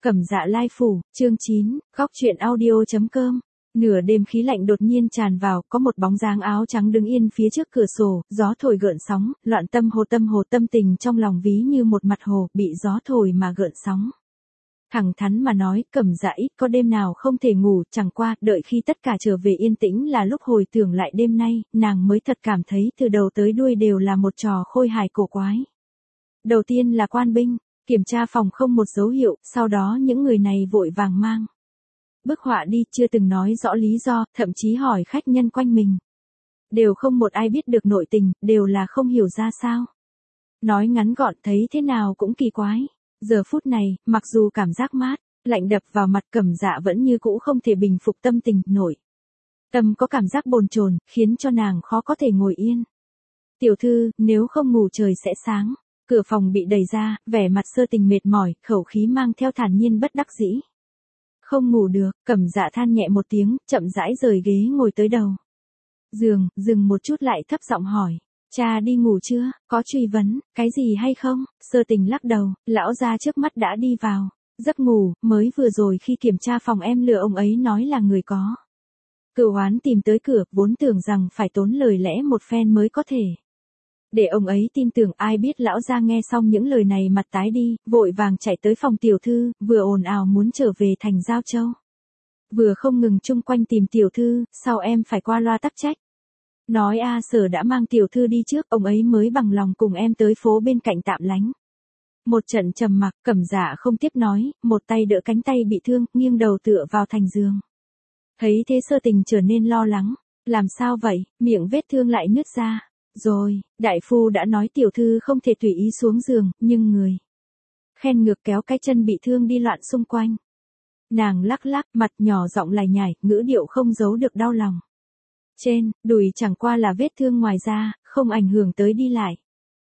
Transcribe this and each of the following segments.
Cẩm Dạ Lai Phủ, chương 9, góc truyện audio.com. Nửa đêm khí lạnh đột nhiên tràn vào, có một bóng dáng áo trắng đứng yên phía trước cửa sổ, gió thổi gợn sóng, loạn tâm hồ tâm tình trong lòng ví như một mặt hồ, bị gió thổi mà gợn sóng. Thẳng thắn mà nói, Cẩm Dạ ít có đêm nào không thể ngủ, chẳng qua, đợi khi tất cả trở về yên tĩnh là lúc hồi tưởng lại đêm nay, nàng mới thật cảm thấy từ đầu tới đuôi đều là một trò khôi hài cổ quái. Đầu tiên là quan binh, kiểm tra phòng không một dấu hiệu, sau đó những người này vội vàng mang bức họa đi, chưa từng nói rõ lý do, thậm chí hỏi khách nhân quanh mình. Đều không một ai biết được nội tình, đều là không hiểu ra sao. Nói ngắn gọn thấy thế nào cũng kỳ quái. Giờ phút này, mặc dù cảm giác mát, lạnh đập vào mặt, Cẩm Dạ vẫn như cũ không thể bình phục tâm tình, nội tâm có cảm giác bồn chồn, khiến cho nàng khó có thể ngồi yên. Tiểu thư, nếu không ngủ trời sẽ sáng. Cửa phòng bị đẩy ra, vẻ mặt Sơ Tình mệt mỏi, khẩu khí mang theo thản nhiên bất đắc dĩ. Không ngủ được, Cẩm Dạ than nhẹ một tiếng, chậm rãi rời ghế ngồi tới đầu giường, dừng một chút lại thấp giọng hỏi. Cha đi ngủ chưa, có truy vấn, cái gì hay không? Sơ Tình lắc đầu, lão gia trước mắt đã đi vào giấc ngủ, mới vừa rồi khi kiểm tra phòng em lừa ông ấy nói là người có cửu oán tìm tới cửa, vốn tưởng rằng phải tốn lời lẽ một phen mới có thể để ông ấy tin tưởng, ai biết lão gia nghe xong những lời này mặt tái đi, vội vàng chạy tới phòng tiểu thư, vừa ồn ào muốn trở về thành Giao Châu, vừa không ngừng chung quanh tìm tiểu thư, sau em phải qua loa tắc trách. Nói Sở đã mang tiểu thư đi trước, ông ấy mới bằng lòng cùng em tới phố bên cạnh tạm lánh. Một trận trầm mặc, Cẩm Dạ không tiếp nói, một tay đỡ cánh tay bị thương, nghiêng đầu tựa vào thành giường. Thấy thế Sơ Tình trở nên lo lắng. Làm sao vậy, miệng vết thương lại nứt ra. Rồi, đại phu đã nói tiểu thư không thể tùy ý xuống giường, nhưng người khen ngược kéo cái chân bị thương đi loạn xung quanh. Nàng lắc lắc, mặt nhỏ giọng lải nhải, ngữ điệu không giấu được đau lòng. Trên đùi chẳng qua là vết thương, ngoài ra không ảnh hưởng tới đi lại.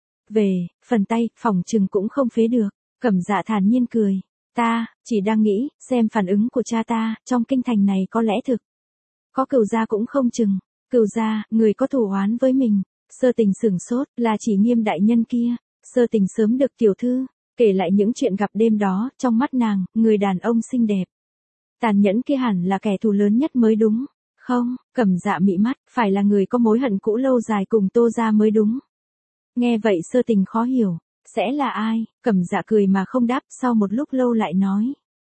Về phần tay, phỏng chừng cũng không phế được. Cẩm Dạ thản nhiên cười. Ta chỉ đang nghĩ, xem phản ứng của cha ta, trong kinh thành này có lẽ thực có Cửu gia cũng không chừng. Cửu gia, người có thù oán với mình. Sơ Tình sửng sốt, là chỉ Nghiêm đại nhân kia. Sơ Tình sớm được tiểu thư kể lại những chuyện gặp đêm đó, trong mắt nàng, người đàn ông xinh đẹp tàn nhẫn kia hẳn là kẻ thù lớn nhất mới đúng. Không, Cẩm Dạ mị mắt, phải là người có mối hận cũ lâu dài cùng Tô gia mới đúng. Nghe vậy Sơ Tình khó hiểu, sẽ là ai? Cẩm Dạ cười mà không đáp, sau một lúc lâu lại nói.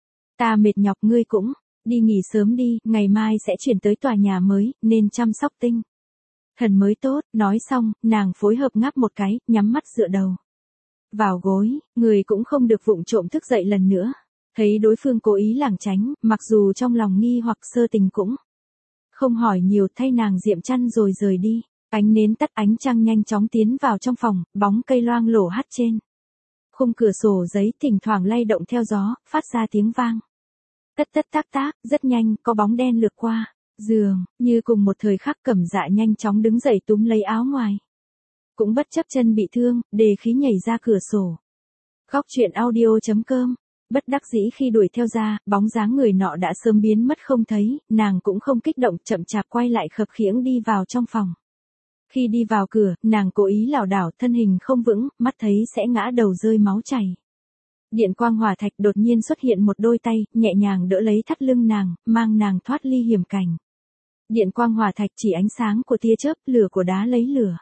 Ta mệt nhọc, ngươi cũng đi nghỉ sớm đi, ngày mai sẽ chuyển tới tòa nhà mới, nên chăm sóc tinh thần mới tốt. Nói xong, nàng phối hợp ngáp một cái, nhắm mắt dựa đầu vào gối, người cũng không được vụng trộm thức dậy lần nữa. Thấy đối phương cố ý lảng tránh, mặc dù trong lòng nghi hoặc, Sơ Tình cũng không hỏi nhiều, thay nàng diệm chăn rồi rời đi. Ánh nến tắt, ánh trăng nhanh chóng tiến vào trong phòng, bóng cây loang lổ hắt trên khung cửa sổ giấy, thỉnh thoảng lay động theo gió, phát ra tiếng vang. Tất tất tác tác, rất nhanh, có bóng đen lướt qua giường, như cùng một thời khắc. Cẩm Dạ nhanh chóng đứng dậy túm lấy áo ngoài. Cũng bất chấp chân bị thương, đề khí nhảy ra cửa sổ. Góc truyện audio.com. Bất đắc dĩ khi đuổi theo ra, bóng dáng người nọ đã sớm biến mất không thấy, nàng cũng không kích động, chậm chạp quay lại khập khiễng đi vào trong phòng. Khi đi vào cửa, nàng cố ý lảo đảo, thân hình không vững, mắt thấy sẽ ngã đầu rơi máu chảy. Điện quang hỏa thạch đột nhiên xuất hiện một đôi tay, nhẹ nhàng đỡ lấy thắt lưng nàng, mang nàng thoát ly hiểm cảnh. Điện quang hỏa thạch chỉ ánh sáng của tia chớp, lửa của đá lấy lửa.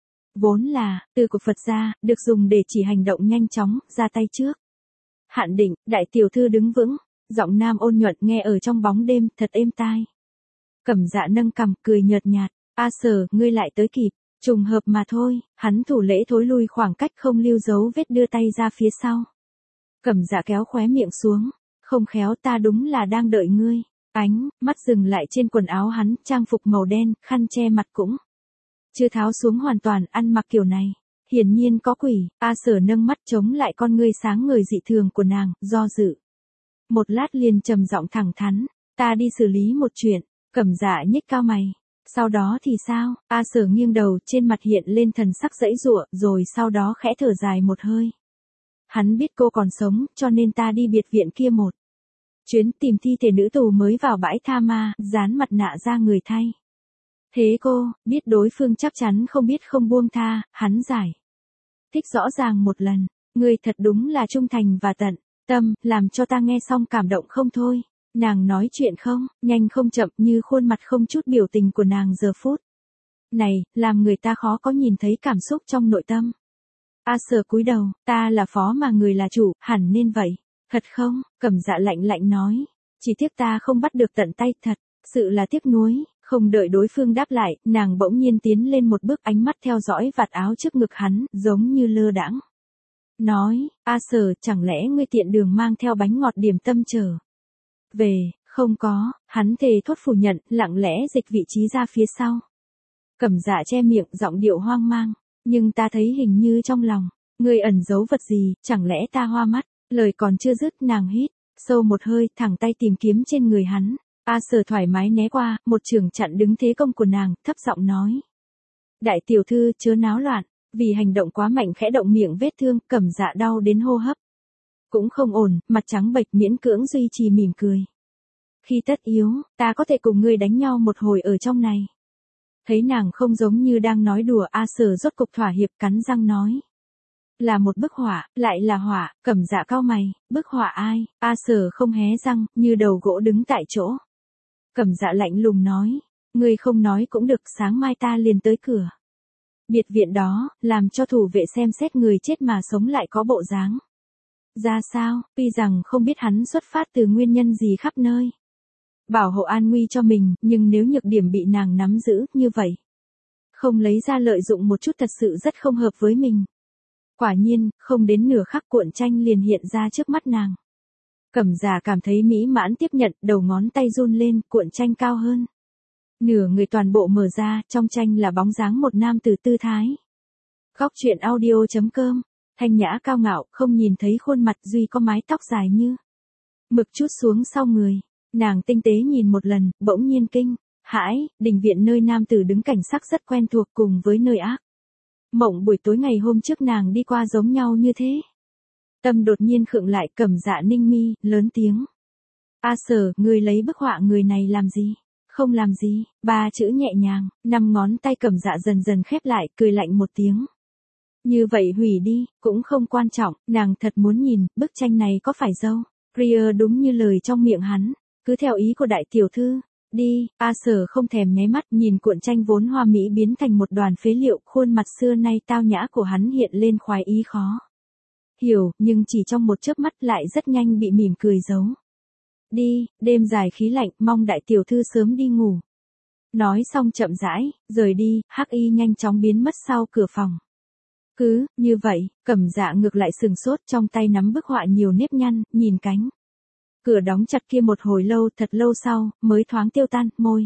Vốn là từ của Phật gia, được dùng để chỉ hành động nhanh chóng, ra tay trước. Hạn định, đại tiểu thư đứng vững, giọng nam ôn nhuận nghe ở trong bóng đêm, thật êm tai. Cẩm Dạ nâng cằm, cười nhợt nhạt. Sở, ngươi lại tới kịp, trùng hợp mà thôi. Hắn thủ lễ thối lui khoảng cách, không lưu dấu vết, đưa tay ra phía sau. Cẩm Dạ kéo khóe miệng xuống. Không khéo, ta đúng là đang đợi ngươi. Ánh mắt dừng lại trên quần áo hắn, trang phục màu đen, khăn che mặt cũng chưa tháo xuống hoàn toàn, ăn mặc kiểu này hiển nhiên có quỷ. Sở nâng mắt chống lại con ngươi sáng ngời dị thường của nàng, do dự một lát liền trầm giọng thẳng thắn. Ta đi xử lý một chuyện. Cẩm Dạ nhếch cao mày. Sau đó thì sao? Sở nghiêng đầu, trên mặt hiện lên thần sắc giãy giụa, rồi sau đó khẽ thở dài một hơi. Hắn biết cô còn sống, cho nên ta đi biệt viện kia một chuyến, tìm thi thể nữ tù mới vào bãi tha ma, dán mặt nạ ra người thay. Thế cô biết đối phương chắc chắn không biết không buông tha, hắn giải thích rõ ràng một lần. Ngươi thật đúng là trung thành và tận Tâm, làm cho ta nghe xong cảm động không thôi. Nàng nói chuyện không, nhanh không chậm như khuôn mặt không chút biểu tình của nàng giờ phút này, làm người ta khó có nhìn thấy cảm xúc trong nội tâm. A Sở cúi đầu, ta là phó mà người là chủ, hẳn nên vậy. Thật không? Cẩm Dạ lạnh lạnh nói. Chỉ tiếc ta không bắt được tận tay thật, sự là tiếc nuối. Không đợi đối phương đáp lại, nàng bỗng nhiên tiến lên một bước, ánh mắt theo dõi vạt áo trước ngực hắn, giống như lơ đãng. Nói, A Sở, chẳng lẽ ngươi tiện đường mang theo bánh ngọt điểm tâm trở về? Không có, hắn thề thốt phủ nhận, lặng lẽ dịch vị trí ra phía sau. Cẩm Dạ che miệng, giọng điệu hoang mang. Nhưng ta thấy hình như trong lòng, ngươi ẩn giấu vật gì, chẳng lẽ ta hoa mắt? Lời còn chưa dứt, nàng hít sâu một hơi, thẳng tay tìm kiếm trên người hắn. A Sở thoải mái né qua, một trường chặn đứng thế công của nàng, thấp giọng nói. Đại tiểu thư, chớ náo loạn. Vì hành động quá mạnh khẽ động miệng vết thương, Cẩm Dạ đau đến hô hấp cũng không ổn, mặt trắng bệch miễn cưỡng duy trì mỉm cười. Khi tất yếu, ta có thể cùng ngươi đánh nhau một hồi ở trong này. Thấy nàng không giống như đang nói đùa, A Sở rốt cục thỏa hiệp, cắn răng nói. Là một bức họa, lại là họa. Cẩm Dạ cau mày, bức họa ai? A Sở không hé răng, như đầu gỗ đứng tại chỗ. Cẩm Dạ lạnh lùng nói, ngươi không nói cũng được, sáng mai ta liền tới cửa biệt viện đó, làm cho thủ vệ xem xét người chết mà sống lại có bộ dáng ra sao. Tuy rằng không biết hắn xuất phát từ nguyên nhân gì khắp nơi bảo hộ an nguy cho mình, nhưng nếu nhược điểm bị nàng nắm giữ như vậy, không lấy ra lợi dụng một chút thật sự rất không hợp với mình. Quả nhiên, không đến nửa khắc cuộn tranh liền hiện ra trước mắt nàng. Cẩm Dạ cảm thấy mỹ mãn tiếp nhận, đầu ngón tay run lên, cuộn tranh cao hơn nửa người toàn bộ mở ra, trong tranh là bóng dáng một nam tử tư thái. Góc truyện audio.com, thanh nhã cao ngạo, không nhìn thấy khuôn mặt, duy có mái tóc dài như mực chút xuống sau người. Nàng tinh tế nhìn một lần, bỗng nhiên kinh hãi, đình viện nơi nam tử đứng cảnh sắc rất quen thuộc, cùng với nơi ác mộng buổi tối ngày hôm trước nàng đi qua giống nhau như thế. Tâm đột nhiên khựng lại, Cẩm Dạ ninh mi, lớn tiếng. A Sở, ngươi lấy bức họa người này làm gì? Không làm gì, 3 chữ nhẹ nhàng, 5 ngón tay Cẩm Dạ dần dần khép lại, cười lạnh một tiếng. Như vậy hủy đi, cũng không quan trọng, nàng thật muốn nhìn, bức tranh này có phải dâu? Ria đúng như lời trong miệng hắn, cứ theo ý của đại tiểu thư. Đi. A Sở không thèm nháy mắt, nhìn cuộn tranh vốn hoa mỹ biến thành một đoàn phế liệu, khuôn mặt xưa nay tao nhã của hắn hiện lên khoái ý khó hiểu, nhưng chỉ trong một chớp mắt lại rất nhanh bị mỉm cười giấu. Đi, đêm dài khí lạnh, mong đại tiểu thư sớm đi ngủ. Nói xong chậm rãi, rời đi, Hắc Y nhanh chóng biến mất sau cửa phòng. Cứ như vậy, Cẩm Dạ ngược lại sừng sốt, trong tay nắm bức họa nhiều nếp nhăn, nhìn cánh cửa đóng chặt kia một hồi lâu, thật lâu sau, mới thoáng tiêu tan, môi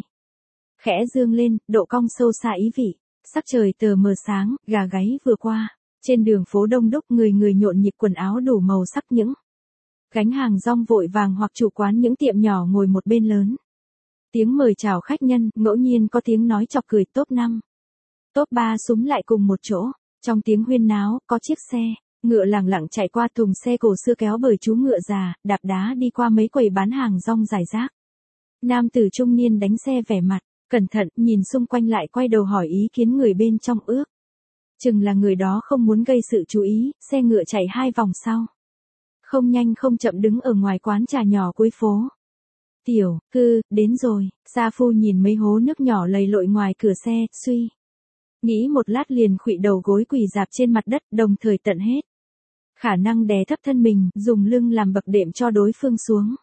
khẽ dương lên, độ cong sâu xa ý vị. Sắc trời tờ mờ sáng, gà gáy vừa qua, trên đường phố đông đúc, người người nhộn nhịp, quần áo đủ màu sắc, những gánh hàng rong vội vàng hoặc chủ quán những tiệm nhỏ ngồi một bên lớn. Tiếng mời chào khách nhân, ngẫu nhiên có tiếng nói chọc cười, top 5, top 3 súm lại cùng một chỗ. Trong tiếng huyên náo, có chiếc xe ngựa lẳng lặng chạy qua, thùng xe cổ xưa kéo bởi chú ngựa già, đạp đá đi qua mấy quầy bán hàng rong rải rác. Nam tử trung niên đánh xe vẻ mặt cẩn thận, nhìn xung quanh lại quay đầu hỏi ý kiến người bên trong, ước chừng là người đó không muốn gây sự chú ý, xe ngựa chạy 2 vòng sau. Không nhanh không chậm đứng ở ngoài quán trà nhỏ cuối phố. Tiểu thư, đến rồi. Sa Phu nhìn mấy hố nước nhỏ lầy lội ngoài cửa xe, suy nghĩ một lát liền khuỵu đầu gối quỳ rạp trên mặt đất, đồng thời tận hết khả năng đè thấp thân mình, dùng lưng làm bậc đệm cho đối phương xuống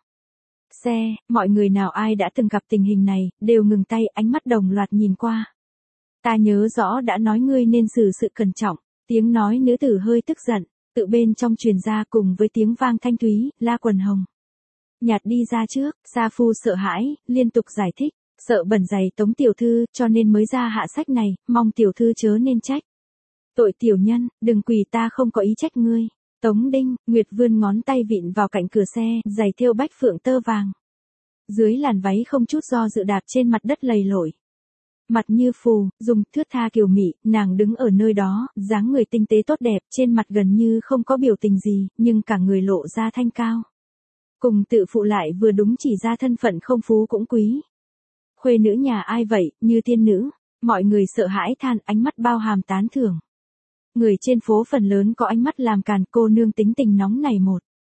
xe. Mọi người nào ai đã từng gặp tình hình này, đều ngừng tay, ánh mắt đồng loạt nhìn qua. Ta nhớ rõ đã nói ngươi nên xử sự cẩn trọng. Tiếng nói nữ tử hơi tức giận, tự bên trong truyền ra, cùng với tiếng vang thanh thúy, La Quần Hồng nhạt đi ra trước. Sa Phu sợ hãi, liên tục giải thích, sợ bẩn giày Tống tiểu thư, cho nên mới ra hạ sách này, mong tiểu thư chớ nên trách tội tiểu nhân, đừng quỳ, ta không có ý trách ngươi. Tống Đinh, Nguyệt vươn ngón tay vịn vào cạnh cửa xe, giày thêu bách phượng tơ vàng. Dưới làn váy không chút do dự đạp trên mặt đất lầy lội. Mặt như phù, dùng thướt tha kiều mị, nàng đứng ở nơi đó, dáng người tinh tế tốt đẹp, trên mặt gần như không có biểu tình gì, nhưng cả người lộ ra thanh cao. Cùng tự phụ lại vừa đúng, chỉ ra thân phận không phú cũng quý. Khuê nữ nhà ai vậy, như tiên nữ. Mọi người sợ hãi than, ánh mắt bao hàm tán thưởng. Người trên phố phần lớn có ánh mắt làm càn, cô nương tính tình nóng này một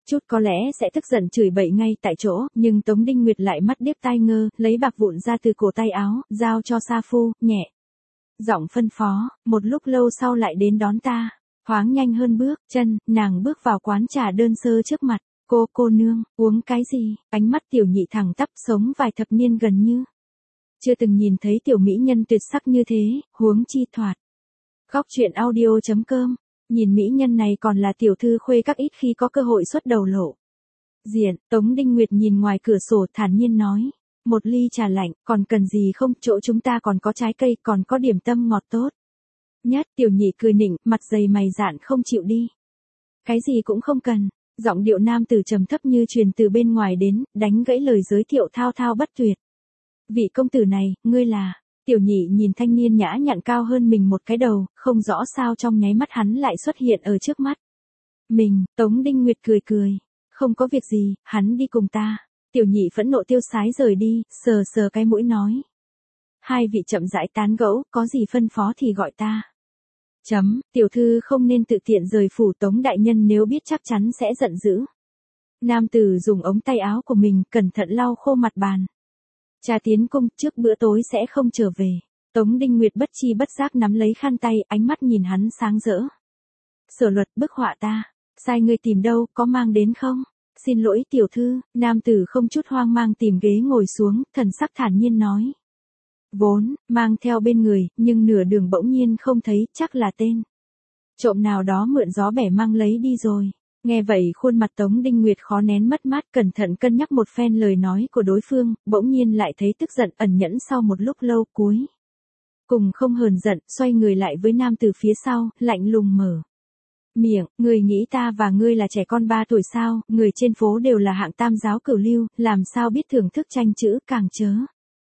Chút có lẽ sẽ tức giận chửi bậy ngay tại chỗ, nhưng Tống Đinh Nguyệt lại mắt điếc tai ngơ, lấy bạc vụn ra từ cổ tay áo, giao cho sa phu, nhẹ. Giọng phân phó, một lúc lâu sau lại đến đón ta. Thoáng nhanh hơn bước chân, nàng bước vào quán trà đơn sơ trước mặt. Cô nương, uống cái gì? Ánh mắt tiểu nhị thẳng tắp, sống vài thập niên gần như chưa từng nhìn thấy tiểu mỹ nhân tuyệt sắc như thế, huống chi thoạt. Góc truyện audio.com, nhìn mỹ nhân này còn là tiểu thư khuê các ít khi có cơ hội xuất đầu lộ. Diện, Tống Đinh Nguyệt nhìn ngoài cửa sổ thản nhiên nói. Một ly trà lạnh, còn cần gì không, chỗ chúng ta còn có trái cây, còn có điểm tâm ngọt tốt. Nhất, tiểu nhị cười nịnh, mặt dày mày dạn không chịu đi. Cái gì cũng không cần. Giọng điệu nam tử trầm thấp như truyền từ bên ngoài đến, đánh gãy lời giới thiệu thao thao bất tuyệt. Vị công tử này, ngươi là... Tiểu nhị nhìn thanh niên nhã nhặn cao hơn mình một cái đầu, không rõ sao trong nháy mắt hắn lại xuất hiện ở trước mắt. Mình, Tống Đinh Nguyệt cười cười. Không có việc gì, hắn đi cùng ta. Tiểu nhị phẫn nộ tiêu sái rời đi, sờ sờ cái mũi nói. Hai vị chậm rãi tán gẫu, có gì phân phó thì gọi ta. Tiểu thư không nên tự tiện rời phủ, Tống đại nhân nếu biết chắc chắn sẽ giận dữ. Nam tử dùng ống tay áo của mình cẩn thận lau khô mặt bàn. Cha tiến cung, trước bữa tối sẽ không trở về. Tống Đinh Nguyệt bất chi bất giác nắm lấy khăn tay, ánh mắt nhìn hắn sáng rỡ. Sở luật bức họa ta, sai ngươi tìm đâu, có mang đến không? Xin lỗi tiểu thư, nam tử không chút hoang mang tìm ghế ngồi xuống, thần sắc thản nhiên nói. Vốn, mang theo bên người, nhưng nửa đường bỗng nhiên không thấy, chắc là tên trộm nào đó mượn gió bẻ mang lấy đi rồi. Nghe vậy khuôn mặt Tống Đinh Nguyệt khó nén mất mát, cẩn thận cân nhắc một phen lời nói của đối phương, bỗng nhiên lại thấy tức giận ẩn nhẫn sau một lúc lâu cuối. Cùng không hờn giận, xoay người lại với nam từ phía sau, lạnh lùng mở miệng, người nghĩ ta và ngươi là trẻ con 3 tuổi sao, người trên phố đều là hạng tam giáo cửu lưu, làm sao biết thưởng thức tranh chữ, càng chớ.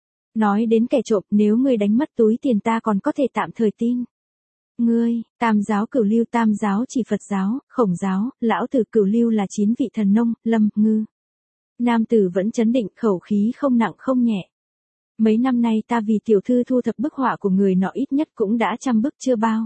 Nói đến kẻ trộm, nếu ngươi đánh mất túi tiền ta còn có thể tạm thời tin. Ngươi, tam giáo cửu lưu, tam giáo chỉ Phật giáo, Khổng giáo, lão tử cửu lưu là 9 vị thần nông, Lâm, Ngư. Nam tử vẫn chấn định, khẩu khí không nặng không nhẹ. Mấy năm nay ta vì tiểu thư thu thập bức họa của người nọ ít nhất cũng đã 100 bức chưa bao.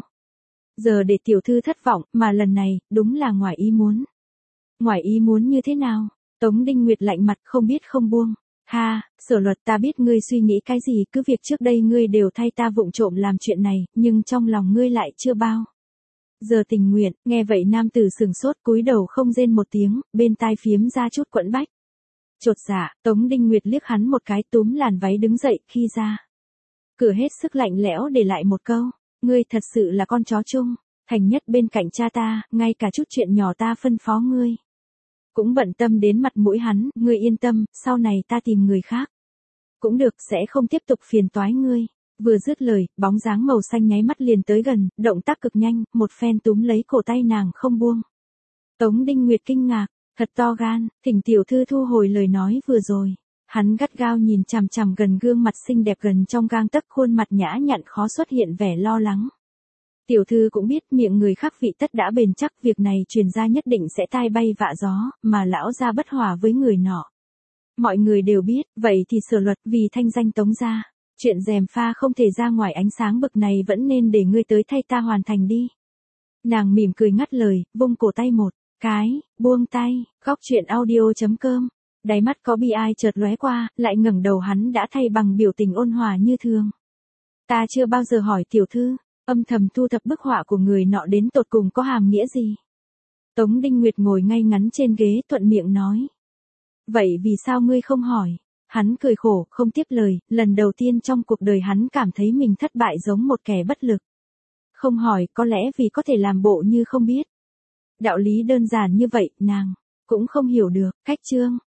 Giờ để tiểu thư thất vọng, mà lần này, đúng là ngoài ý muốn. Ngoài ý muốn như thế nào? Tống Đinh Nguyệt lạnh mặt không biết không buông. Ha, Sở luật, ta biết ngươi suy nghĩ cái gì, cứ việc trước đây ngươi đều thay ta vụng trộm làm chuyện này, nhưng trong lòng ngươi lại chưa bao giờ tình nguyện. Nghe vậy nam tử sừng sốt, cúi đầu không rên một tiếng, bên tai phiếm ra chút quẫn bách. Chột dạ, Tống Đinh Nguyệt liếc hắn một cái, túm làn váy đứng dậy, khi ra cửa hết sức lạnh lẽo để lại một câu, ngươi thật sự là con chó chung, thành nhất bên cạnh cha ta, ngay cả chút chuyện nhỏ ta phân phó ngươi cũng bận tâm đến mặt mũi hắn. Ngươi yên tâm, sau này ta tìm người khác cũng được, sẽ không tiếp tục phiền toái ngươi. Vừa dứt lời, bóng dáng màu xanh nháy mắt liền tới gần, động tác cực nhanh, một phen túm lấy cổ tay nàng không buông. Tống Đinh Nguyệt kinh ngạc, thật to gan, thỉnh tiểu thư thu hồi lời nói vừa rồi. Hắn gắt gao nhìn chằm chằm gần gương mặt xinh đẹp gần trong gang tấc, khuôn mặt nhã nhặn khó xuất hiện vẻ lo lắng. Tiểu thư cũng biết miệng người khác vị tất đã bền chắc, việc này truyền ra nhất định sẽ tai bay vạ gió, mà lão gia bất hòa với người nọ. Mọi người đều biết, vậy thì Sở luật vì thanh danh Tống gia, chuyện gièm pha không thể ra ngoài ánh sáng bực này vẫn nên để ngươi tới thay ta hoàn thành đi. Nàng mỉm cười ngắt lời, vung cổ tay một cái, buông tay. Góc truyện audio.com, đáy mắt có bi ai chợt lóe qua, lại ngẩng đầu hắn đã thay bằng biểu tình ôn hòa như thường. Ta chưa bao giờ hỏi tiểu thư, âm thầm thu thập bức họa của người nọ đến tột cùng có hàm nghĩa gì. Tống Đinh Nguyệt ngồi ngay ngắn trên ghế thuận miệng nói. Vậy vì sao ngươi không hỏi? Hắn cười khổ, không tiếp lời, lần đầu tiên trong cuộc đời hắn cảm thấy mình thất bại giống một kẻ bất lực. Không hỏi, có lẽ vì có thể làm bộ như không biết. Đạo lý đơn giản như vậy, nàng cũng không hiểu được. Cách chương